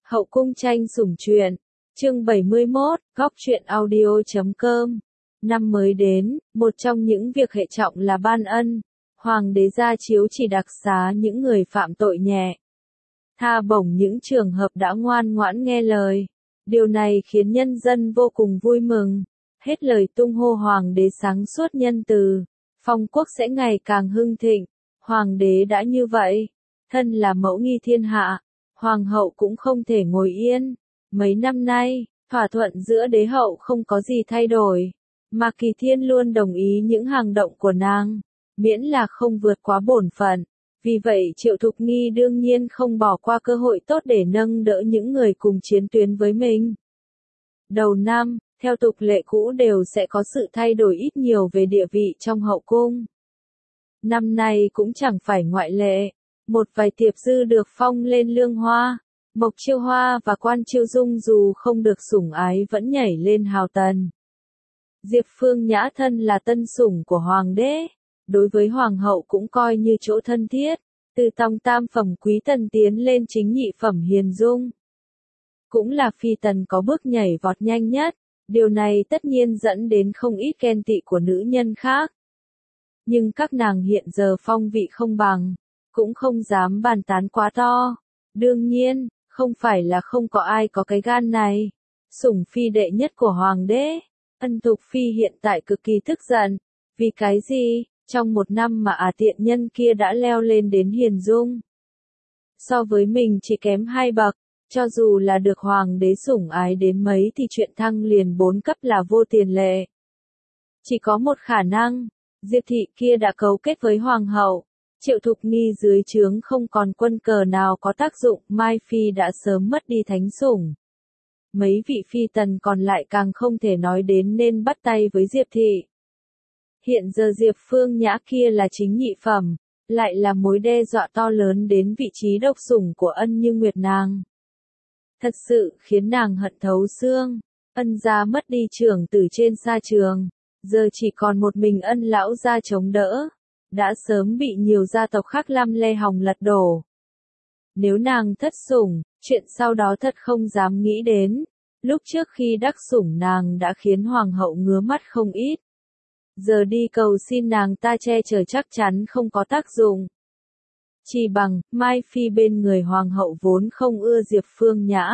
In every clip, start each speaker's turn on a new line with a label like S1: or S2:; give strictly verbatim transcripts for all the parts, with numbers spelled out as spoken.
S1: Hậu cung tranh sủng truyện, chương bảy mươi mốt, góc truyện audio chấm com. Năm mới đến, một trong những việc hệ trọng là ban ân, hoàng đế gia chiếu chỉ đặc xá những người phạm tội nhẹ, tha bổng những trường hợp đã ngoan ngoãn nghe lời. Điều này khiến nhân dân vô cùng vui mừng, hết lời tung hô hoàng đế sáng suốt nhân từ, phong quốc sẽ ngày càng hưng thịnh. Hoàng đế đã như vậy, thân là mẫu nghi thiên hạ, hoàng hậu cũng không thể ngồi yên. Mấy năm nay, thỏa thuận giữa đế hậu không có gì thay đổi, mà Kỳ Thiên luôn đồng ý những hành động của nàng, miễn là không vượt quá bổn phận. Vì vậy Triệu Thục Nghi đương nhiên không bỏ qua cơ hội tốt để nâng đỡ những người cùng chiến tuyến với mình. Đầu năm, theo tục lệ cũ đều sẽ có sự thay đổi ít nhiều về địa vị trong hậu cung. Năm nay cũng chẳng phải ngoại lệ, một vài thiệp dư được phong lên lương hoa, Mộc Chiêu Hoa và Quan Chiêu Dung dù không được sủng ái vẫn nhảy lên hào tần. Diệp Phương Nhã thân là tân sủng của hoàng đế, đối với hoàng hậu cũng coi như chỗ thân thiết, từ tòng tam phẩm quý tần tiến lên chính nhị phẩm hiền dung. Cũng là phi tần có bước nhảy vọt nhanh nhất, điều này tất nhiên dẫn đến không ít ghen tị của nữ nhân khác. Nhưng các nàng hiện giờ phong vị không bằng, cũng không dám bàn tán quá to. Đương nhiên, không phải là không có ai có cái gan này. Sủng phi đệ nhất của hoàng đế, Ân Thục Phi hiện tại cực kỳ tức giận. Vì cái gì? Trong một năm mà à tiện nhân kia đã leo lên đến hiền dung. So với mình chỉ kém hai bậc, cho dù là được hoàng đế sủng ái đến mấy thì chuyện thăng liền bốn cấp là vô tiền lệ. Chỉ có một khả năng, Diệp thị kia đã cấu kết với hoàng hậu, Triệu Thục Nghi dưới trướng không còn quân cờ nào có tác dụng, Mai Phi đã sớm mất đi thánh sủng. Mấy vị phi tần còn lại càng không thể nói đến nên bắt tay với Diệp thị. Hiện giờ Diệp Phương Nhã kia là chính nhị phẩm, lại là mối đe dọa to lớn đến vị trí độc sủng của Ân Như Nguyệt nàng. Thật sự khiến nàng hận thấu xương. Ân gia mất đi trưởng tử trên sa trường, giờ chỉ còn một mình Ân lão gia chống đỡ, đã sớm bị nhiều gia tộc khác lăm le hòng lật đổ. Nếu nàng thất sủng, chuyện sau đó thật không dám nghĩ đến. Lúc trước khi đắc sủng nàng đã khiến hoàng hậu ngứa mắt không ít. Giờ đi cầu xin nàng ta che chở chắc chắn không có tác dụng. Chỉ bằng, Mai Phi bên người hoàng hậu vốn không ưa Diệp Phương Nhã.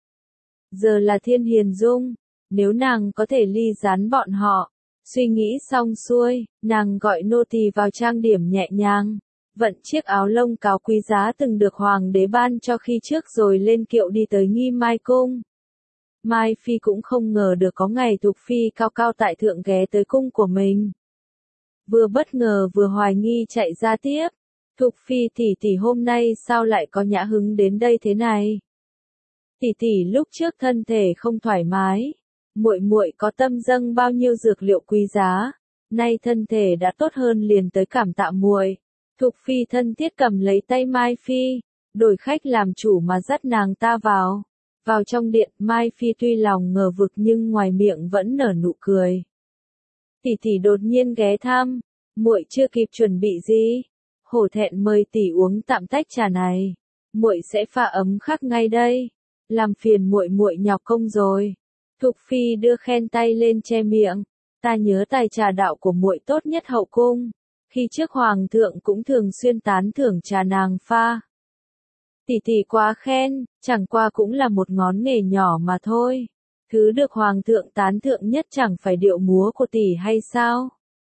S1: Giờ là Thiên Hiền Dung, nếu nàng có thể ly gián bọn họ. Suy nghĩ xong xuôi, nàng gọi nô tỳ vào trang điểm nhẹ nhàng, vận chiếc áo lông cáo quý giá từng được hoàng đế ban cho khi trước rồi lên kiệu đi tới Nghi Mai Cung. Mai Phi cũng không ngờ được có ngày Thục Phi cao cao tại thượng ghé tới cung của mình. Vừa bất ngờ vừa hoài nghi chạy ra tiếp. Thục Phi tỷ tỷ hôm nay sao lại có nhã hứng đến đây thế này? Tỷ tỷ lúc trước thân thể không thoải mái, muội muội có tâm dâng bao nhiêu dược liệu quý giá, nay thân thể đã tốt hơn liền tới cảm tạ muội. Thục Phi thân thiết cầm lấy tay Mai Phi, đổi khách làm chủ mà dắt nàng ta vào. Vào trong điện, Mai Phi tuy lòng ngờ vực nhưng ngoài miệng vẫn nở nụ cười. Tỷ tỷ đột nhiên ghé thăm, muội chưa kịp chuẩn bị gì, hổ thẹn mời tỷ uống tạm tách trà này, muội sẽ pha ấm khắc ngay đây, làm phiền muội muội nhọc công rồi. Thục Phi đưa khen tay lên che miệng, ta nhớ tài trà đạo của muội tốt nhất hậu cung, khi trước hoàng thượng cũng thường xuyên tán thưởng trà nàng pha. Tỷ tỷ quá khen, chẳng qua cũng là một ngón nghề nhỏ mà thôi. Thứ được hoàng thượng tán thưởng nhất chẳng phải điệu múa của tỷ hay sao?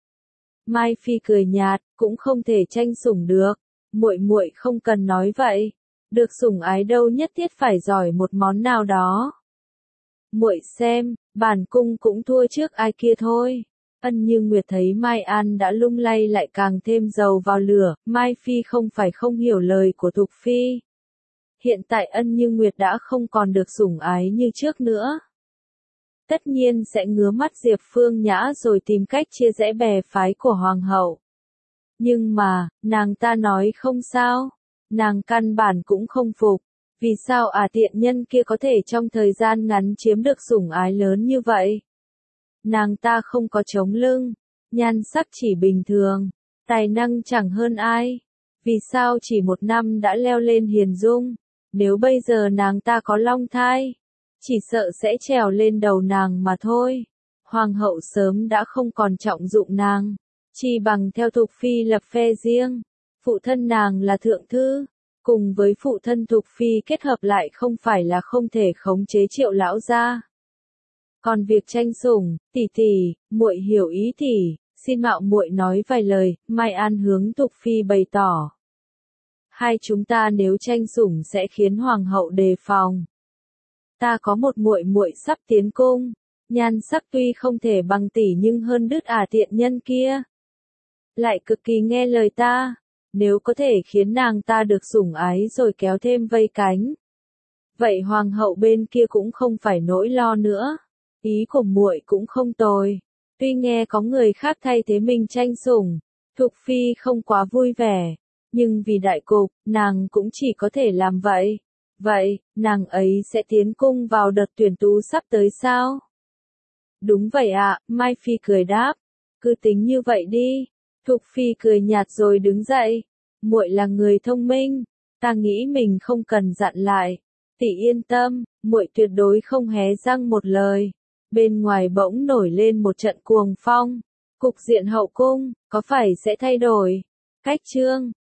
S1: Mai Phi cười nhạt, cũng không thể tranh sủng được. Muội muội không cần nói vậy. Được sủng ái đâu nhất thiết phải giỏi một món nào đó. Muội xem, bản cung cũng thua trước ai kia thôi. Ân Như Nguyệt thấy Mai An đã lung lay lại càng thêm dầu vào lửa. Mai Phi không phải không hiểu lời của Thục Phi. Hiện tại Ân Như Nguyệt đã không còn được sủng ái như trước nữa. Tất nhiên sẽ ngứa mắt Diệp Phương Nhã rồi tìm cách chia rẽ bè phái của hoàng hậu. Nhưng mà, nàng ta nói không sao. Nàng căn bản cũng không phục. Vì sao à tiện nhân kia có thể trong thời gian ngắn chiếm được sủng ái lớn như vậy? Nàng ta không có chống lưng, nhan sắc chỉ bình thường, tài năng chẳng hơn ai. Vì sao chỉ một năm đã leo lên hiền dung? Nếu bây giờ nàng ta có long thai, chỉ sợ sẽ trèo lên đầu nàng mà thôi. Hoàng hậu sớm đã không còn trọng dụng nàng, chi bằng theo Thục Phi lập phe riêng. Phụ thân nàng là thượng thư, cùng với phụ thân Thục Phi kết hợp lại không phải là không thể khống chế Triệu lão gia. Còn việc tranh sủng, tỷ tỷ, muội hiểu ý tỷ, xin mạo muội nói vài lời. Mai An hướng Thục Phi bày tỏ. Hai chúng ta nếu tranh sủng sẽ khiến hoàng hậu đề phòng. Ta có một muội muội sắp tiến cung, nhan sắc tuy không thể bằng tỷ nhưng hơn đứt ả tiện nhân kia. Lại cực kỳ nghe lời ta, nếu có thể khiến nàng ta được sủng ái rồi kéo thêm vây cánh. Vậy hoàng hậu bên kia cũng không phải nỗi lo nữa. Ý của muội cũng không tồi. Tuy nghe có người khác thay thế mình tranh sủng, Thục Phi không quá vui vẻ. Nhưng vì đại cục, nàng cũng chỉ có thể làm vậy. Vậy, nàng ấy sẽ tiến cung vào đợt tuyển tú sắp tới sao? Đúng vậy ạ, Mai Phi cười đáp. Cứ tính như vậy đi. Thục Phi cười nhạt rồi đứng dậy. Muội là người thông minh, ta nghĩ mình không cần dặn lại. Tỷ yên tâm, muội tuyệt đối không hé răng một lời. Bên ngoài bỗng nổi lên một trận cuồng phong. Cục diện hậu cung, có phải sẽ thay đổi? Cách chương